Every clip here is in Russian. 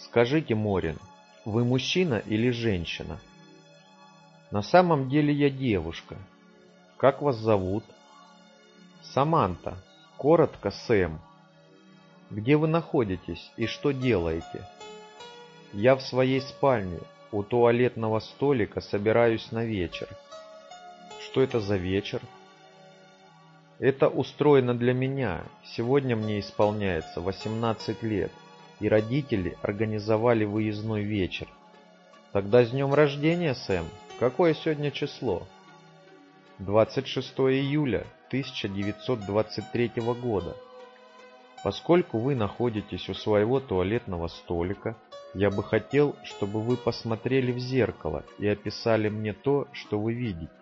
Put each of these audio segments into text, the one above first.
Скажите, Морин, вы мужчина или женщина? На самом деле я девушка. Как вас зовут? Саманта. Коротко, Сэм. Где вы находитесь и что делаете? Я в своей спальне, у туалетного столика собираюсь на вечер. Что это за вечер? Это устроено для меня. Сегодня мне исполняется 18 лет, и родители организовали выездной вечер. Тогда с днем рождения, Сэм. Какое сегодня число? 26 июля 1923 года. Поскольку вы находитесь у своего туалетного столика, я бы хотел, чтобы вы посмотрели в зеркало и описали мне то, что вы видите.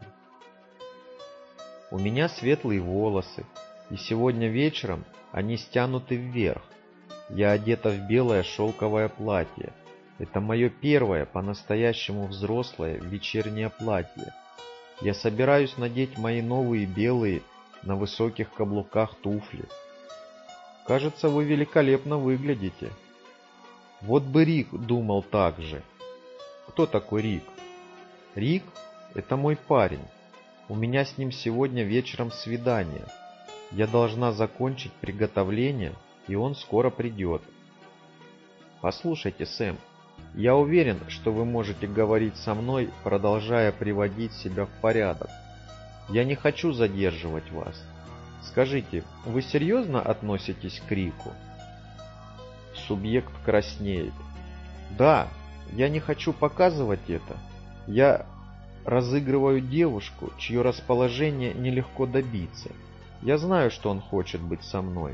У меня светлые волосы, и сегодня вечером они стянуты вверх. Я одета в белое шелковое платье. Это мое первое по-настоящему взрослое вечернее платье. Я собираюсь надеть мои новые белые на высоких каблуках туфли. Кажется, вы великолепно выглядите. Вот бы Рик думал так же. Кто такой Рик? Рик – это мой парень. У меня с ним сегодня вечером свидание. Я должна закончить приготовление, и он скоро придет. Послушайте, Сэм, я уверен, что вы можете говорить со мной, продолжая приводить себя в порядок. Я не хочу задерживать вас. Скажите, вы серьезно относитесь к Рику? Субъект краснеет. Да, я не хочу показывать это. Я разыгрываю девушку, чье расположение нелегко добиться. Я знаю, что он хочет быть со мной.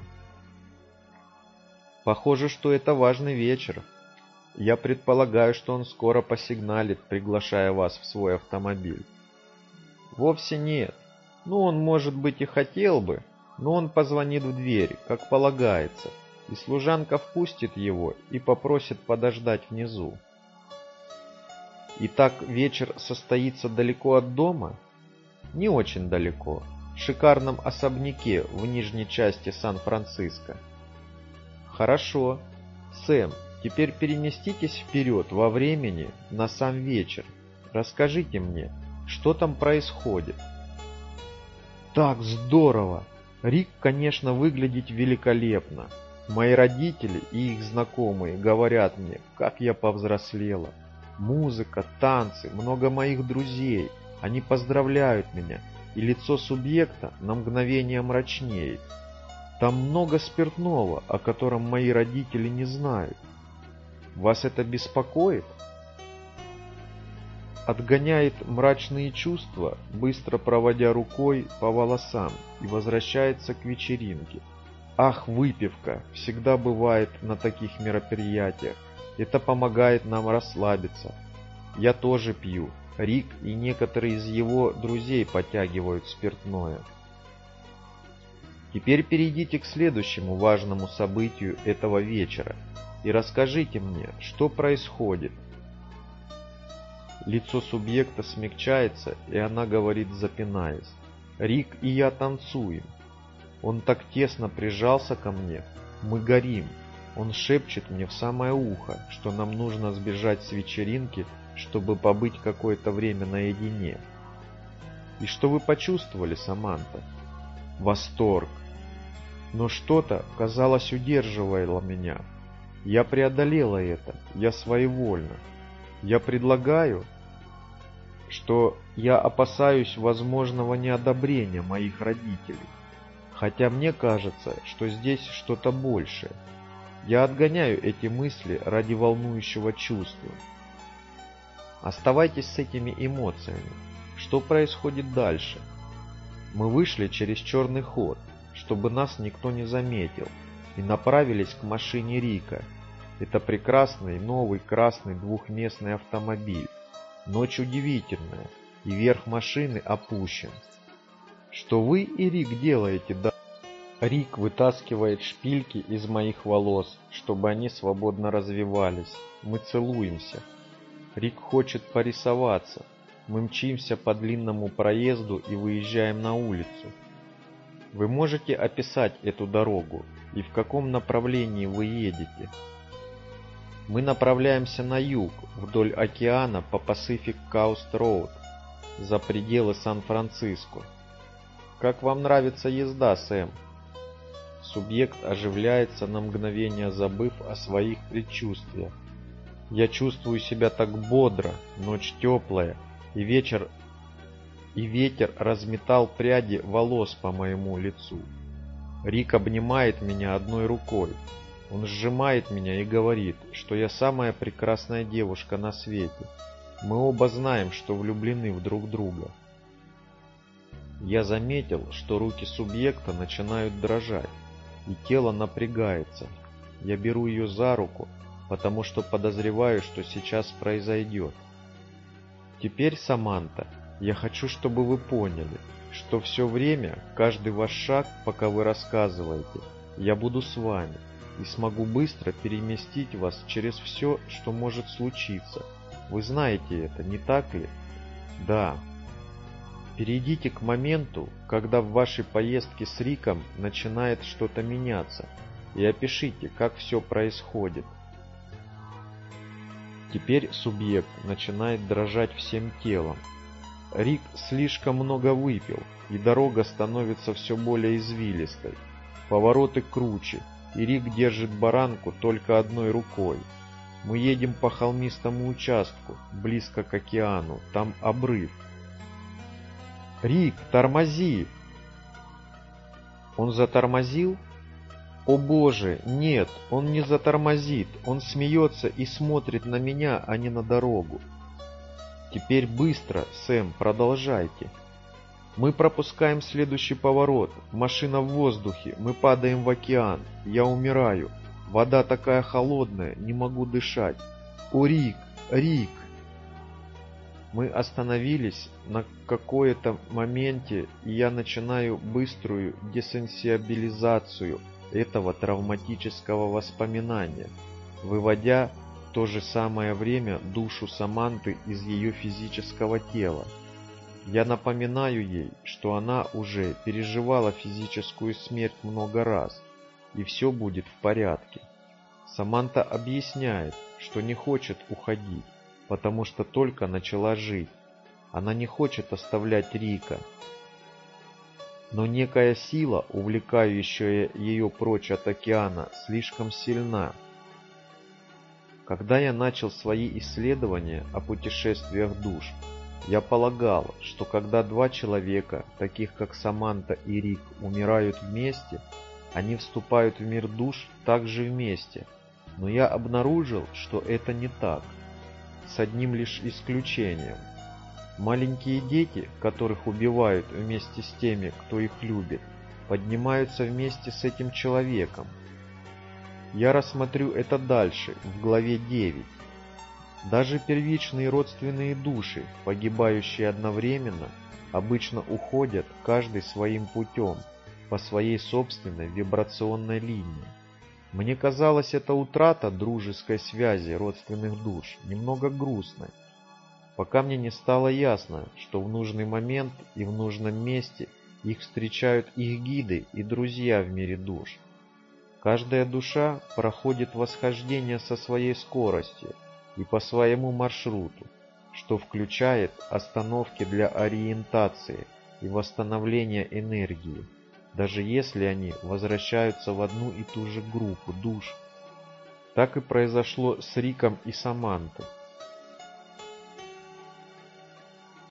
Похоже, что это важный вечер. Я предполагаю, что он скоро посигналит, приглашая вас в свой автомобиль. Вовсе нет. Ну, он, может быть, и хотел бы, но он позвонит в дверь, как полагается, и служанка впустит его и попросит подождать внизу. Итак, вечер состоится далеко от дома? Не очень далеко, в шикарном особняке в нижней части Сан-Франциско. Хорошо. Сэм, теперь перенеситесь вперед во времени на сам вечер. Расскажите мне, что там происходит? Так здорово! Рик, конечно, выглядит великолепно. Мои родители и их знакомые говорят мне, как я повзрослела. Музыка, танцы, много моих друзей. Они поздравляют меня, и лицо субъекта на мгновение мрачнеет. Там много спиртного, о котором мои родители не знают. Вас это беспокоит? Отгоняет мрачные чувства, быстро проводя рукой по волосам, и возвращается к вечеринке. Ах, выпивка всегда бывает на таких мероприятиях. Это помогает нам расслабиться. Я тоже пью. Рик и некоторые из его друзей подтягивают спиртное. Теперь перейдите к следующему важному событию этого вечера и расскажите мне, что происходит. Лицо субъекта смягчается, и она говорит, запинаясь. Рик и я танцуем. Он так тесно прижался ко мне. Мы горим. Он шепчет мне в самое ухо, что нам нужно сбежать с вечеринки, чтобы побыть какое-то время наедине. И что вы почувствовали, Саманта? Восторг. Но что-то, казалось, удерживало меня. Я преодолела это. Я своевольна. Я предлагаю, что я опасаюсь возможного неодобрения моих родителей. Хотя мне кажется, что здесь что-то большее. Я отгоняю эти мысли ради волнующего чувства. Оставайтесь с этими эмоциями. Что происходит дальше? Мы вышли через черный ход, чтобы нас никто не заметил, и направились к машине Рика. Это прекрасный новый красный двухместный автомобиль. Ночь удивительная, и верх машины опущен. Что вы и Рик делаете, да? Рик вытаскивает шпильки из моих волос, чтобы они свободно развивались. Мы целуемся. Рик хочет порисоваться. Мы мчимся по длинному проезду и выезжаем на улицу. Вы можете описать эту дорогу и в каком направлении вы едете? Мы направляемся на юг, вдоль океана по Pacific Coast Road, за пределы Сан-Франциско. Как вам нравится езда, Сэм? Субъект оживляется на мгновение, забыв о своих предчувствиях. Я чувствую себя так бодро, ночь теплая, и ветер разметал пряди волос по моему лицу. Рик обнимает меня одной рукой. Он сжимает меня и говорит, что я самая прекрасная девушка на свете. Мы оба знаем, что влюблены в друг друга. Я заметил, что руки субъекта начинают дрожать, и тело напрягается. Я беру ее за руку, потому что подозреваю, что сейчас произойдет. Теперь, Саманта, я хочу, чтобы вы поняли, что все время, каждый ваш шаг, пока вы рассказываете, я буду с вами и смогу быстро переместить вас через все, что может случиться. Вы знаете это, не так ли? Да. Перейдите к моменту, когда в вашей поездке с Риком начинает что-то меняться, и опишите, как все происходит. Теперь субъект начинает дрожать всем телом. Рик слишком много выпил, и дорога становится все более извилистой. Повороты круче, и Рик держит баранку только одной рукой. Мы едем по холмистому участку, близко к океану, там обрыв. «Рик, тормози!» Он затормозил? О боже, нет, он не затормозит, он смеется и смотрит на меня, а не на дорогу. Теперь быстро, Сэм, продолжайте. Мы пропускаем следующий поворот, машина в воздухе, мы падаем в океан, я умираю, вода такая холодная, не могу дышать. О, Рик, Рик! Мы остановились на какое-то моменте, и я начинаю быструю десенсибилизацию этого травматического воспоминания, выводя в то же самое время душу Саманты из ее физического тела. Я напоминаю ей, что она уже переживала физическую смерть много раз, и все будет в порядке. Саманта объясняет, что не хочет уходить, потому что только начала жить. Она не хочет оставлять Рика. Но некая сила, увлекающая ее прочь от океана, слишком сильна. Когда я начал свои исследования о путешествиях душ, я полагал, что когда два человека, таких как Саманта и Рик, умирают вместе, они вступают в мир душ также вместе. Но я обнаружил, что это не так. С одним лишь исключением. Маленькие дети, которых убивают вместе с теми, кто их любит, поднимаются вместе с этим человеком. Я рассмотрю это дальше, в главе 9. Даже первичные родственные души, погибающие одновременно, обычно уходят каждый своим путем, по своей собственной вибрационной линии. Мне казалось, эта утрата дружеской связи родственных душ немного грустной, пока мне не стало ясно, что в нужный момент и в нужном месте их встречают их гиды и друзья в мире душ. Каждая душа проходит восхождение со своей скоростью и по своему маршруту, что включает остановки для ориентации и восстановления энергии, даже если они возвращаются в одну и ту же группу душ. Так и произошло с Риком и Самантой.